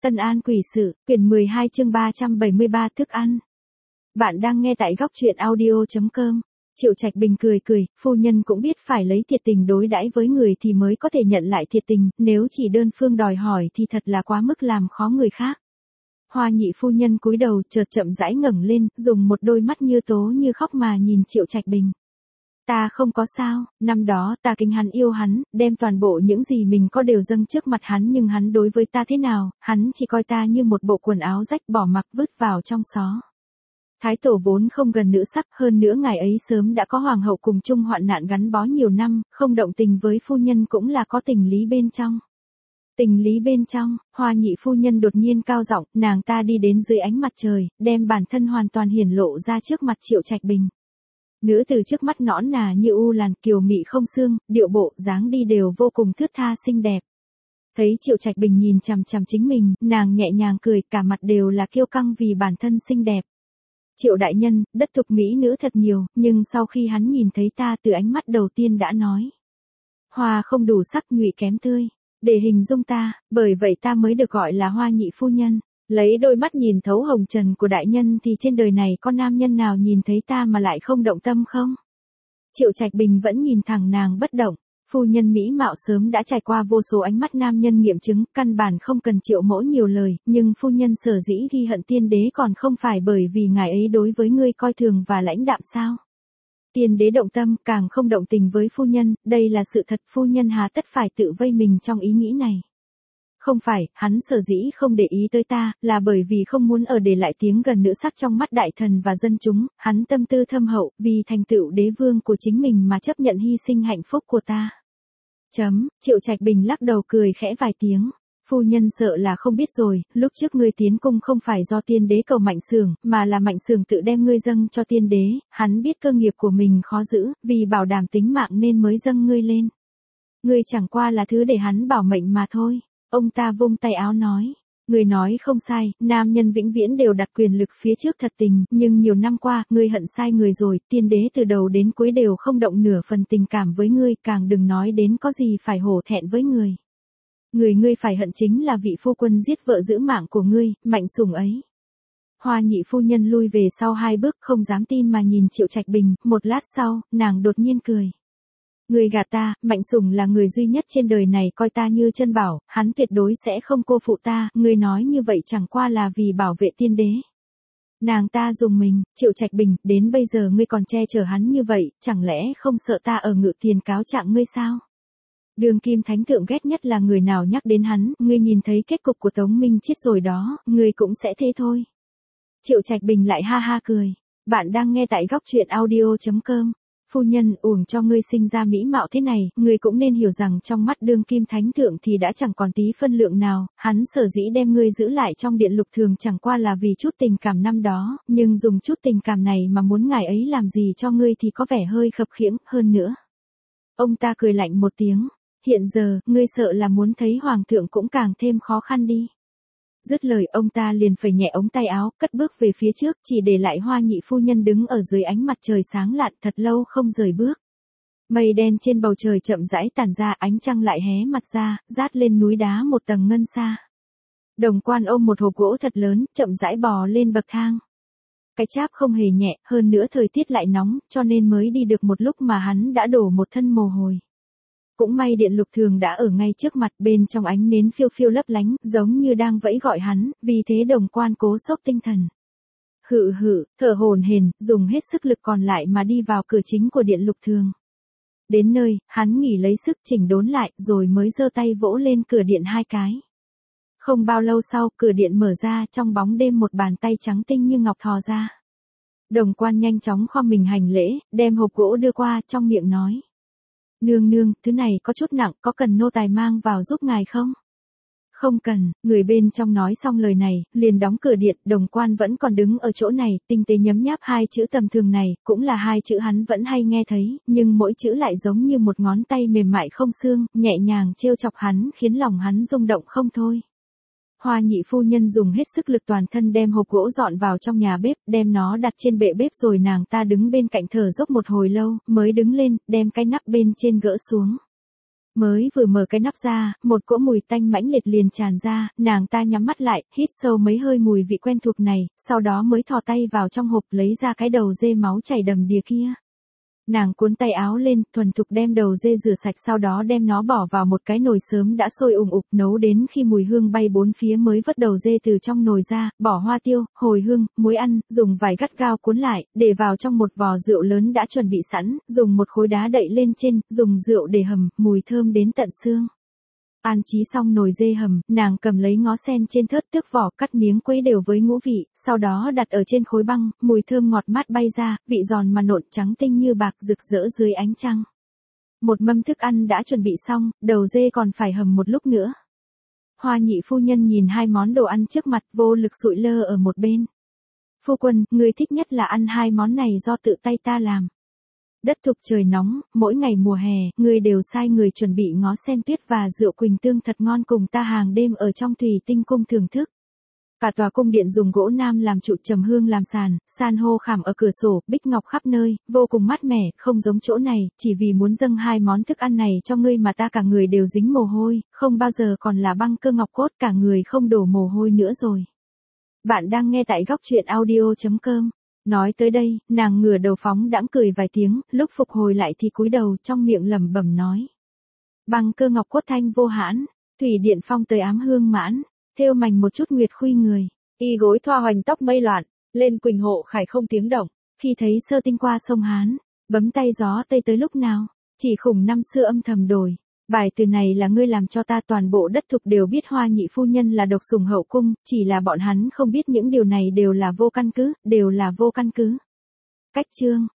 Tân An Quỷ Sự, quyển 12 chương 373 thức ăn. Bạn đang nghe tại góc truyện audio.com. Triệu Trạch Bình cười cười, phu nhân cũng biết phải lấy thiệt tình đối đãi với người thì mới có thể nhận lại thiệt tình, nếu chỉ đơn phương đòi hỏi thì thật là quá mức làm khó người khác. Hoa nhị phu nhân cúi đầu chợt chậm rãi ngẩng lên, dùng một đôi mắt như tố như khóc mà nhìn Triệu Trạch Bình. Ta không có sao, năm đó ta kính hắn yêu hắn, đem toàn bộ những gì mình có đều dâng trước mặt hắn, nhưng hắn đối với ta thế nào, hắn chỉ coi ta như một bộ quần áo rách bỏ mặc vứt vào trong xó. Thái tổ vốn không gần nữ sắc, hơn nữa ngày ấy sớm đã có hoàng hậu cùng chung hoạn nạn gắn bó nhiều năm, không động tình với phu nhân cũng là có tình lý bên trong. Tình lý bên trong, Hoa nhị phu nhân đột nhiên cao giọng, nàng ta đi đến dưới ánh mặt trời, đem bản thân hoàn toàn hiển lộ ra trước mặt Triệu Trạch Bình. Nữ từ trước mắt nõn nà như u làn, kiều mị không xương, điệu bộ, dáng đi đều vô cùng thướt tha xinh đẹp. Thấy Triệu Trạch Bình nhìn chằm chằm chính mình, nàng nhẹ nhàng cười, cả mặt đều là kiêu căng vì bản thân xinh đẹp. Triệu đại nhân, đất thục mỹ nữ thật nhiều, nhưng sau khi hắn nhìn thấy ta từ ánh mắt đầu tiên đã nói. Hoa không đủ sắc, nhụy kém tươi, để hình dung ta, bởi vậy ta mới được gọi là Hoa nhị phu nhân. Lấy đôi mắt nhìn thấu hồng trần của đại nhân thì trên đời này có nam nhân nào nhìn thấy ta mà lại không động tâm không? Triệu Trạch Bình vẫn nhìn thẳng nàng bất động. Phu nhân mỹ mạo sớm đã trải qua vô số ánh mắt nam nhân nghiệm chứng, căn bản không cần Triệu mỗ nhiều lời, nhưng phu nhân sở dĩ ghi hận tiên đế còn không phải bởi vì ngài ấy đối với ngươi coi thường và lãnh đạm sao? Tiên đế động tâm, càng không động tình với phu nhân, đây là sự thật, phu nhân hà tất phải tự vây mình trong ý nghĩ này. Không phải, hắn sở dĩ không để ý tới ta, là bởi vì không muốn ở để lại tiếng gần nữ sắc trong mắt đại thần và dân chúng, hắn tâm tư thâm hậu, vì thành tựu đế vương của chính mình mà chấp nhận hy sinh hạnh phúc của ta. Triệu Trạch Bình lắc đầu cười khẽ vài tiếng. Phu nhân sợ là không biết rồi, lúc trước ngươi tiến cung không phải do tiên đế cầu Mạnh Xưởng, mà là Mạnh Xưởng tự đem ngươi dâng cho tiên đế, hắn biết cơ nghiệp của mình khó giữ, vì bảo đảm tính mạng nên mới dâng ngươi lên. Ngươi chẳng qua là thứ để hắn bảo mệnh mà thôi. Ông ta vung tay áo nói, người nói không sai, nam nhân vĩnh viễn đều đặt quyền lực phía trước thật tình, nhưng nhiều năm qua, ngươi hận sai người rồi, tiên đế từ đầu đến cuối đều không động nửa phần tình cảm với ngươi, càng đừng nói đến có gì phải hổ thẹn với người. Người ngươi phải hận chính là vị phu quân giết vợ giữ mạng của ngươi, Mạnh Sủng ấy. Hoa nhị phu nhân lui về sau 2 bước, không dám tin mà nhìn Triệu Trạch Bình, một lát sau, nàng đột nhiên cười. Người gạt ta, Mạnh Sủng là người duy nhất trên đời này coi ta như chân bảo, hắn tuyệt đối sẽ không cô phụ ta, ngươi nói như vậy chẳng qua là vì bảo vệ tiên đế. Nàng ta dùng mình, Triệu Trạch Bình, đến bây giờ ngươi còn che chở hắn như vậy, chẳng lẽ không sợ ta ở Ngự Tiền cáo trạng ngươi sao? Đường kim thánh thượng ghét nhất là người nào nhắc đến hắn, ngươi nhìn thấy kết cục của Tống Minh Chiết rồi đó, ngươi cũng sẽ thế thôi. Triệu Trạch Bình lại ha ha cười, bạn đang nghe tại góc truyện audio.com. Phu nhân, uổng cho ngươi sinh ra mỹ mạo thế này, ngươi cũng nên hiểu rằng trong mắt đương kim thánh thượng thì đã chẳng còn tí phân lượng nào, hắn sở dĩ đem ngươi giữ lại trong điện lục thường chẳng qua là vì chút tình cảm năm đó, nhưng dùng chút tình cảm này mà muốn ngài ấy làm gì cho ngươi thì có vẻ hơi khập khiễng, hơn nữa. Ông ta cười lạnh một tiếng, hiện giờ, ngươi sợ là muốn thấy hoàng thượng cũng càng thêm khó khăn đi. Dứt lời ông ta liền phẩy nhẹ ống tay áo, cất bước về phía trước, chỉ để lại Hoa nhị phu nhân đứng ở dưới ánh mặt trời sáng lạn thật lâu không rời bước. Mây đen trên bầu trời chậm rãi tản ra, ánh trăng lại hé mặt ra, rát lên núi đá một tầng ngân xa. Đồng Quan ôm một hộp gỗ thật lớn, chậm rãi bò lên bậc thang. Cái cháp không hề nhẹ, hơn nữa thời tiết lại nóng, cho nên mới đi được một lúc mà hắn đã đổ một thân mồ hôi. Cũng may điện lục thường đã ở ngay trước mặt, bên trong ánh nến phiêu phiêu lấp lánh, giống như đang vẫy gọi hắn, vì thế Đồng Quan cố xốc tinh thần. Thở hổn hển, dùng hết sức lực còn lại mà đi vào cửa chính của điện lục thường. Đến nơi, hắn nghỉ lấy sức chỉnh đốn lại, rồi mới giơ tay vỗ lên cửa điện 2 cái. Không bao lâu sau, cửa điện mở ra, trong bóng đêm một bàn tay trắng tinh như ngọc thò ra. Đồng Quan nhanh chóng khom mình hành lễ, đem hộp gỗ đưa qua, trong miệng nói. Nương, thứ này có chút nặng, có cần nô tài mang vào giúp ngài không? Không cần, người bên trong nói xong lời này, liền đóng cửa điện, Đồng Quan vẫn còn đứng ở chỗ này, tinh tế nhấm nháp 2 chữ tầm thường này, cũng là 2 chữ hắn vẫn hay nghe thấy, nhưng mỗi chữ lại giống như một ngón tay mềm mại không xương, nhẹ nhàng trêu chọc hắn, khiến lòng hắn rung động không thôi. Hoa nhị phu nhân dùng hết sức lực toàn thân đem hộp gỗ dọn vào trong nhà bếp, đem nó đặt trên bệ bếp rồi nàng ta đứng bên cạnh thở dốc một hồi lâu, mới đứng lên, đem cái nắp bên trên gỡ xuống. Mới vừa mở cái nắp ra, một cỗ mùi tanh mãnh liệt liền tràn ra, nàng ta nhắm mắt lại, hít sâu mấy hơi mùi vị quen thuộc này, sau đó mới thò tay vào trong hộp lấy ra cái đầu dê máu chảy đầm đìa kia. Nàng cuốn tay áo lên, thuần thục đem đầu dê rửa sạch, sau đó đem nó bỏ vào một cái nồi sớm đã sôi ùng ục, nấu đến khi mùi hương bay bốn phía mới vớt đầu dê từ trong nồi ra, bỏ hoa tiêu, hồi hương, muối ăn, dùng vải gắt gao cuốn lại, để vào trong một vò rượu lớn đã chuẩn bị sẵn, dùng một khối đá đậy lên trên, dùng rượu để hầm, mùi thơm đến tận xương. An trí xong nồi dê hầm, nàng cầm lấy ngó sen trên thớt tước vỏ, cắt miếng quấy đều với ngũ vị, sau đó đặt ở trên khối băng, mùi thơm ngọt mát bay ra, vị giòn mà nộn trắng tinh như bạc rực rỡ dưới ánh trăng. Một mâm thức ăn đã chuẩn bị xong, đầu dê còn phải hầm một lúc nữa. Hoa nhị phu nhân nhìn hai món đồ ăn trước mặt, vô lực sụi lơ ở một bên. Phu quân, người thích nhất là ăn hai món này do tự tay ta làm. Đất thục trời nóng, mỗi ngày mùa hè, người đều sai người chuẩn bị ngó sen tuyết và rượu quỳnh tương thật ngon cùng ta hàng đêm ở trong Thủy Tinh cung thưởng thức. Cả tòa cung điện dùng gỗ nam làm trụ, trầm hương làm sàn, san hô khảm ở cửa sổ, bích ngọc khắp nơi, vô cùng mát mẻ, không giống chỗ này, chỉ vì muốn dâng hai món thức ăn này cho ngươi mà ta cả người đều dính mồ hôi, không bao giờ còn là băng cơ ngọc cốt, cả người không đổ mồ hôi nữa rồi. Bạn đang nghe tại góc truyện audio.com. Nói tới đây, nàng ngửa đầu phóng đãng cười vài tiếng, lúc phục hồi lại thì cúi đầu trong miệng lẩm bẩm nói. Băng cơ ngọc cốt thanh vô hãn, thủy điện phong tới ám hương mãn, thêu mành một chút nguyệt khuy người, y gối thoa hoành tóc mây loạn, lên quỳnh hộ khải không tiếng động, khi thấy sơ tinh qua sông Hán, bấm tay gió tây tới lúc nào, chỉ khủng năm xưa âm thầm đổi. Bài từ này là ngươi làm cho ta toàn bộ đất thục đều biết Hoa nhị phu nhân là độc sủng hậu cung, chỉ là bọn hắn không biết những điều này đều là vô căn cứ, đều là vô căn cứ. Cách chương